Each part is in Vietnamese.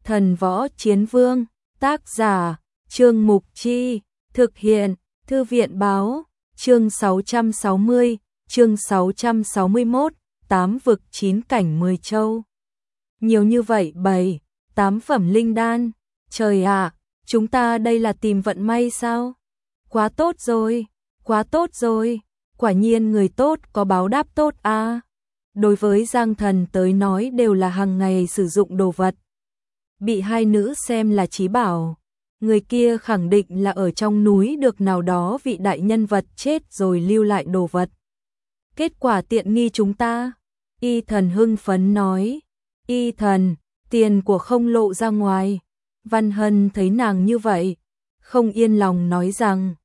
Thần Võ Chiến Vương, tác giả, Trương Mục Chi, thực hiện, Thư viện Báo, chương 660, chương 661, 8 vực 9 cảnh 10 châu. Nhiều như vậy 7, 8 phẩm linh đan, trời ạ, chúng ta đây là tìm vận may sao? Quá tốt rồi, quá tốt rồi, quả nhiên người tốt có báo đáp tốt a. Đối với Giang Thần tới nói đều là hàng ngày sử dụng đồ vật. Bị hai nữ xem là chí bảo, người kia khẳng định là ở trong núi được nào đó vị đại nhân vật chết rồi lưu lại đồ vật. Kết quả tiện nghi chúng ta. Y Thần hưng phấn nói, Y Thần, tiền của không lộ ra ngoài. Văn Hân thấy nàng như vậy, không yên lòng nói rằng,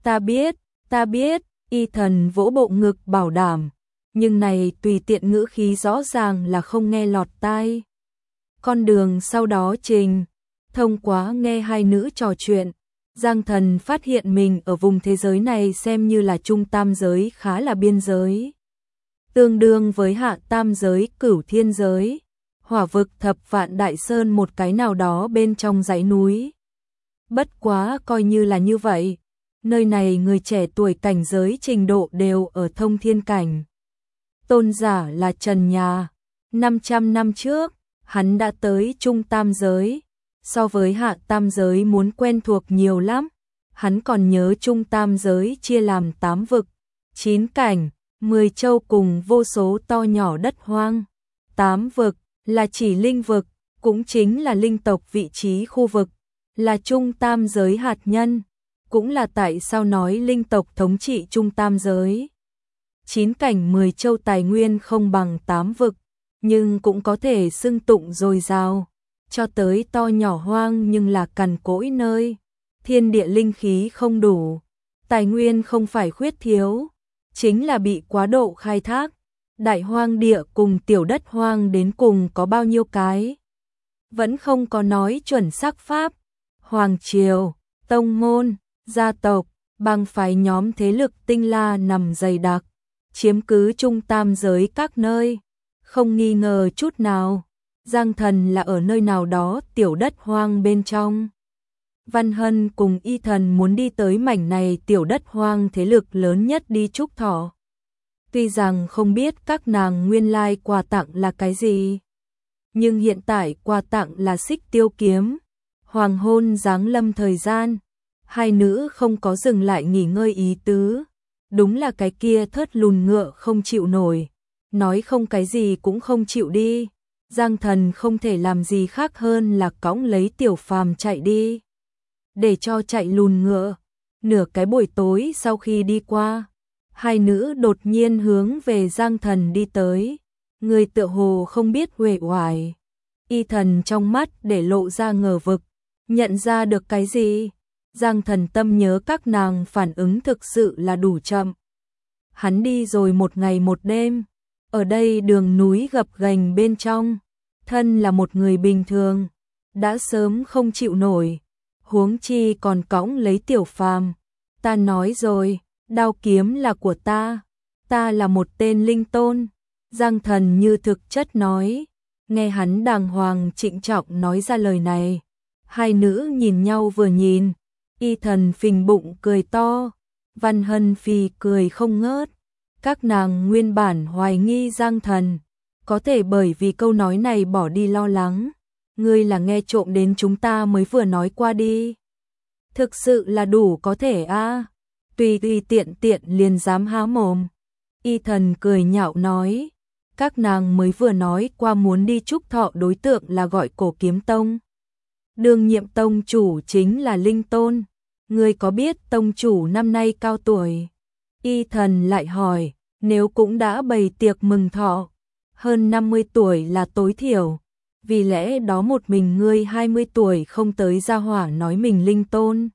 ta biết, Y Thần vỗ bộ ngực bảo đảm, nhưng này tùy tiện ngữ khí rõ ràng là không nghe lọt tai. Con đường sau đó trình, thông qua nghe hai nữ trò chuyện, Giang Thần phát hiện mình ở vùng thế giới này xem như là trung tam giới khá là biên giới. Tương đương với hạ tam giới Cửu Thiên giới, hỏa vực Thập Vạn Đại Sơn một cái nào đó bên trong dãy núi. Bất quá coi như là như vậy, nơi này người trẻ tuổi cảnh giới trình độ đều ở thông thiên cảnh. Tôn giả là Trần Nhà, 500 năm trước, hắn đã tới trung tam giới, so với hạ tam giới muốn quen thuộc nhiều lắm. Hắn còn nhớ trung tam giới chia làm 8 vực, 9 cảnh, 10 châu cùng vô số to nhỏ đất hoang. 8 vực là chỉ linh vực, cũng chính là linh tộc vị trí khu vực, là trung tam giới hạt nhân, cũng là tại sao nói linh tộc thống trị trung tam giới. 9 cảnh 10 châu tài nguyên không bằng 8 vực, nhưng cũng có thể xưng tụng dồi dào, cho tới to nhỏ hoang nhưng là cằn cỗi nơi, thiên địa linh khí không đủ, tài nguyên không phải khuyết thiếu, chính là bị quá độ khai thác. Đại hoang địa cùng tiểu đất hoang đến cùng có bao nhiêu cái? Vẫn không có nói chuẩn xác pháp. Hoàng triều, tông môn, gia tộc, bang phái nhóm thế lực tinh la nằm dày đặc, chiếm cứ trung tam giới các nơi. Không nghi ngờ chút nào, Giang Thần là ở nơi nào đó tiểu đất hoang bên trong. Văn Hân cùng Y Thần muốn đi tới mảnh này tiểu đất hoang thế lực lớn nhất đi Trúc Thọ. Tuy rằng không biết các nàng nguyên lai quà tặng là cái gì, nhưng hiện tại quà tặng là xích tiêu kiếm. Hoàng hôn giáng lâm thời gian, hai nữ không có dừng lại nghỉ ngơi ý tứ. Đúng là cái kia thớt lùn ngựa không chịu nổi, nói không cái gì cũng không chịu đi. Giang Thần không thể làm gì khác hơn là cõng lấy Tiểu Phàm chạy đi. Để cho chạy lùn ngựa, nửa cái buổi tối sau khi đi qua, hai nữ đột nhiên hướng về Giang Thần đi tới, người tựa hồ không biết uể oải. Y Thần trong mắt để lộ ra ngờ vực, nhận ra được cái gì? Giang Thần tâm nhớ các nàng phản ứng thực sự là đủ chậm. Hắn đi rồi một ngày một đêm, ở đây đường núi gập ghềnh bên trong, thân là một người bình thường, đã sớm không chịu nổi, huống chi còn cõng lấy Tiểu Phàm. Ta nói rồi, đao kiếm là của ta là một tên linh tôn. Giang Thần như thực chất nói, nghe hắn đàng hoàng trịnh trọng nói ra lời này. Hai nữ nhìn nhau vừa nhìn, Y Thần phình bụng cười to, Văn Hân phì cười không ngớt. Các nàng nguyên bản hoài nghi Giang Thần, có thể bởi vì câu nói này bỏ đi lo lắng. Ngươi là nghe trộm đến chúng ta mới vừa nói qua đi. Thực sự là đủ có thể a. Tùy tiện liền dám há mồm. Y Thần cười nhạo nói, các nàng mới vừa nói qua muốn đi Trúc Thọ đối tượng là gọi Cổ Kiếm Tông. Đương nhiệm tông chủ chính là Linh Tôn. Ngươi có biết tông chủ năm nay cao tuổi? Y Thần lại hỏi, nếu cũng đã bày tiệc mừng thọ, hơn 50 tuổi là tối thiểu. Vì lẽ đó một mình ngươi 20 tuổi không tới gia hỏa nói mình Linh Tôn.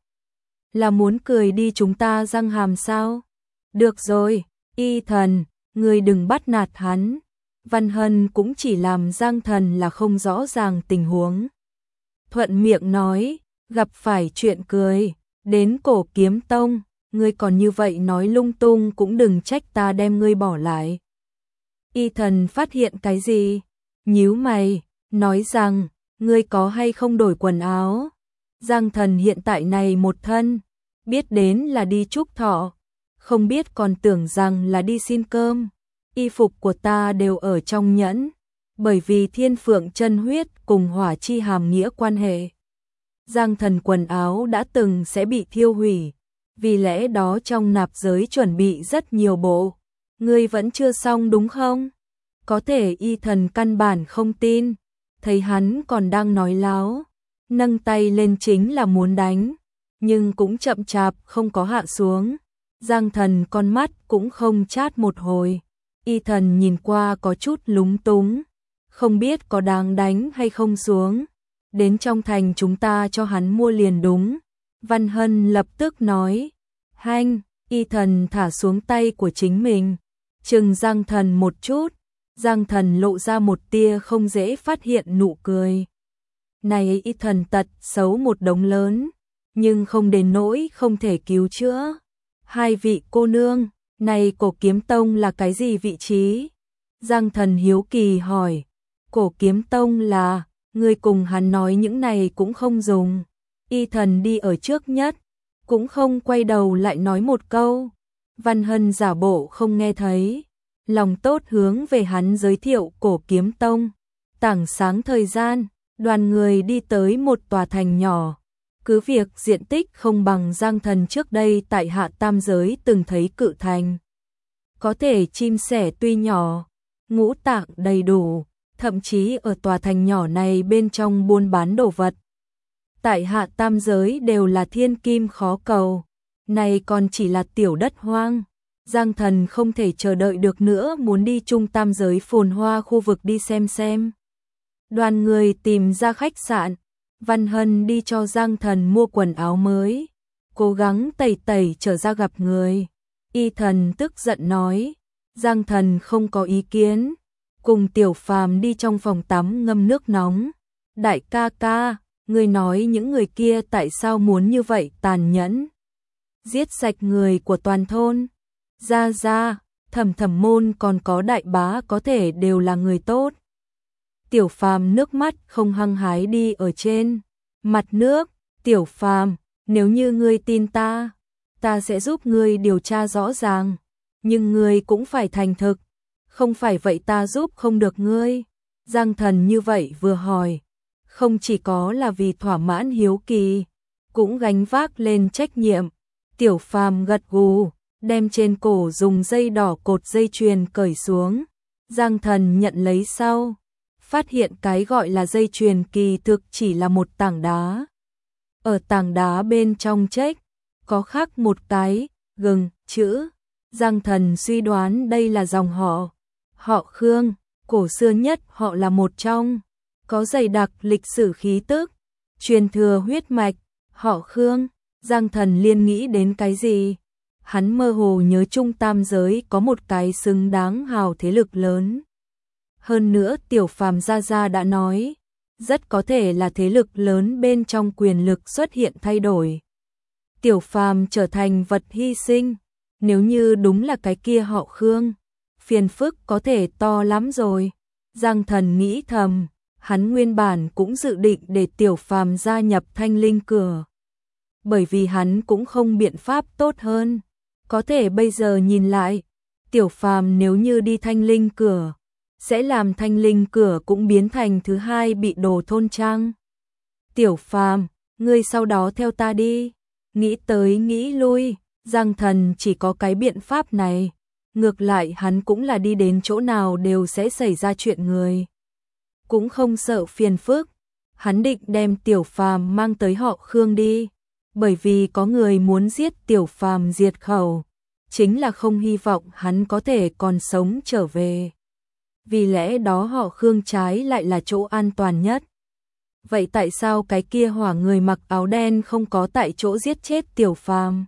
Là muốn cười đi chúng ta răng hàm sao? Được rồi, Y Thần, ngươi đừng bắt nạt hắn. Văn Hân cũng chỉ làm Giang Thần là không rõ ràng tình huống. Thuận miệng nói, gặp phải chuyện cười, đến Cổ Kiếm Tông, ngươi còn như vậy nói lung tung cũng đừng trách ta đem ngươi bỏ lại. Y Thần phát hiện cái gì? Nhíu mày, nói rằng, ngươi có hay không đổi quần áo? Giang Thần hiện tại này một thân, biết đến là đi chúc thọ, không biết còn tưởng rằng là đi xin cơm. Y phục của ta đều ở trong nhẫn, bởi vì thiên phượng chân huyết cùng hỏa chi hàm nghĩa quan hệ. Giang Thần quần áo đã từng sẽ bị thiêu hủy, vì lẽ đó trong nạp giới chuẩn bị rất nhiều bộ. Ngươi vẫn chưa xong đúng không? Có thể Y Thần căn bản không tin, thấy hắn còn đang nói láo, nâng tay lên chính là muốn đánh, nhưng cũng chậm chạp không có hạ xuống. Giang Thần con mắt cũng không chát một hồi. Y Thần nhìn qua có chút lúng túng, không biết có đáng đánh hay không xuống. Đến trong thành chúng ta cho hắn mua liền đúng. Văn Hân lập tức nói. Hanh, Y Thần thả xuống tay của chính mình, chừng Giang Thần một chút. Giang Thần lộ ra một tia không dễ phát hiện nụ cười. Này Y Thần tật xấu một đống lớn, nhưng không đến nỗi không thể cứu chữa. Hai vị cô nương, này Cổ Kiếm Tông là cái gì vị trí? Giang Thần hiếu kỳ hỏi. Cổ Kiếm Tông là, người cùng hắn nói những này cũng không dùng. Y Thần đi ở trước nhất, cũng không quay đầu lại nói một câu. Văn Hân giả bộ không nghe thấy, lòng tốt hướng về hắn giới thiệu Cổ Kiếm Tông. Tảng sáng thời gian, đoàn người đi tới một tòa thành nhỏ. Cứ việc diện tích không bằng Giang Thần trước đây tại Hạ Tam Giới từng thấy cự thành. Có thể chim sẻ tuy nhỏ, ngũ tạng đầy đủ, thậm chí ở tòa thành nhỏ này bên trong buôn bán đồ vật. Tại Hạ Tam Giới đều là thiên kim khó cầu, này còn chỉ là tiểu đất hoang. Giang Thần không thể chờ đợi được nữa, muốn đi Trung Tam Giới phồn hoa khu vực đi xem. Đoàn người tìm ra khách sạn, Văn Hân đi cho Giang Thần mua quần áo mới, cố gắng tẩy trở ra gặp người. Y Thần tức giận nói, Giang Thần không có ý kiến, cùng Tiểu Phàm đi trong phòng tắm ngâm nước nóng. Đại ca ca, ngươi nói những người kia tại sao muốn như vậy tàn nhẫn, giết sạch người của toàn thôn. Ra, Thẩm Môn còn có Đại Bá có thể đều là người tốt. Tiểu Phàm nước mắt không hăng hái đi ở trên mặt nước. Tiểu Phàm, nếu như ngươi tin ta sẽ giúp ngươi điều tra rõ ràng, nhưng ngươi cũng phải thành thực, không phải vậy ta giúp không được ngươi. Giang Thần như vậy vừa hỏi, không chỉ có là vì thỏa mãn hiếu kỳ, cũng gánh vác lên trách nhiệm. Tiểu Phàm gật gù, đem trên cổ dùng dây đỏ cột dây chuyền cởi xuống. Giang Thần nhận lấy sau, phát hiện cái gọi là dây chuyền kỳ thực chỉ là một tảng đá. Ở tảng đá bên trong trách có khắc một cái gừng chữ. Giang Thần suy đoán đây là dòng họ Khương, cổ xưa nhất họ là một trong, có dày đặc lịch sử khí tức, truyền thừa huyết mạch. Họ Khương, Giang Thần liên nghĩ đến cái gì? Hắn mơ hồ nhớ Trung Tam Giới có một cái xứng đáng hào thế lực lớn. Hơn nữa Tiểu Phàm gia đã nói, rất có thể là thế lực lớn bên trong quyền lực xuất hiện thay đổi. Tiểu Phàm trở thành vật hy sinh, nếu như đúng là cái kia họ Khương, phiền phức có thể to lắm rồi. Giang Thần nghĩ thầm, hắn nguyên bản cũng dự định để Tiểu Phàm gia nhập Thanh Linh Cửa, bởi vì hắn cũng không biện pháp tốt hơn. Có thể bây giờ nhìn lại, Tiểu Phàm nếu như đi Thanh Linh Cửa, sẽ làm Thanh Linh Cửa cũng biến thành thứ hai bị đồ thôn trang. Tiểu Phàm, ngươi sau đó theo ta đi. Nghĩ tới nghĩ lui, Giang Thần chỉ có cái biện pháp này. Ngược lại hắn cũng là đi đến chỗ nào đều sẽ xảy ra chuyện người, cũng không sợ phiền phức. Hắn định đem Tiểu Phàm mang tới họ Khương đi, bởi vì có người muốn giết Tiểu Phàm diệt khẩu, chính là không hy vọng hắn có thể còn sống trở về. Vì lẽ đó họ Khương trái lại là chỗ an toàn nhất. Vậy tại sao cái kia hỏa người mặc áo đen không có tại chỗ giết chết Tiểu Phàm?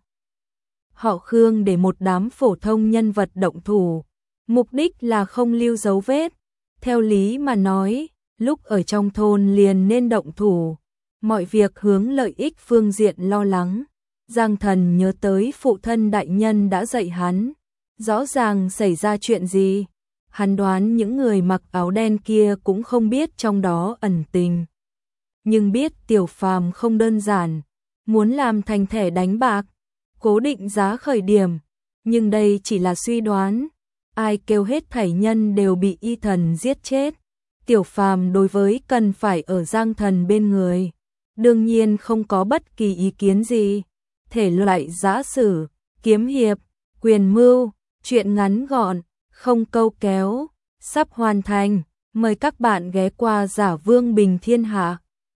Họ Khương để một đám phổ thông nhân vật động thủ, mục đích là không lưu dấu vết. Theo lý mà nói, lúc ở trong thôn liền nên động thủ, mọi việc hướng lợi ích phương diện lo lắng. Giang Thần nhớ tới phụ thân đại nhân đã dạy hắn, rõ ràng xảy ra chuyện gì. Hắn đoán những người mặc áo đen kia cũng không biết trong đó ẩn tình. nhưng biết Tiểu Phàm không đơn giản, muốn làm thành thẻ đánh bạc, cố định giá khởi điểm, nhưng đây chỉ là suy đoán, ai kêu hết thảy nhân đều bị y thần giết chết. Tiểu Phàm đối với cần phải ở Giang Thần bên người, đương nhiên không có bất kỳ ý kiến gì. Thể loại giã sử, kiếm hiệp, quyền mưu, truyện ngắn gọn, không câu kéo, sắp hoàn thành. Mời các bạn ghé qua Giả Vương Bình Thiên Hạ.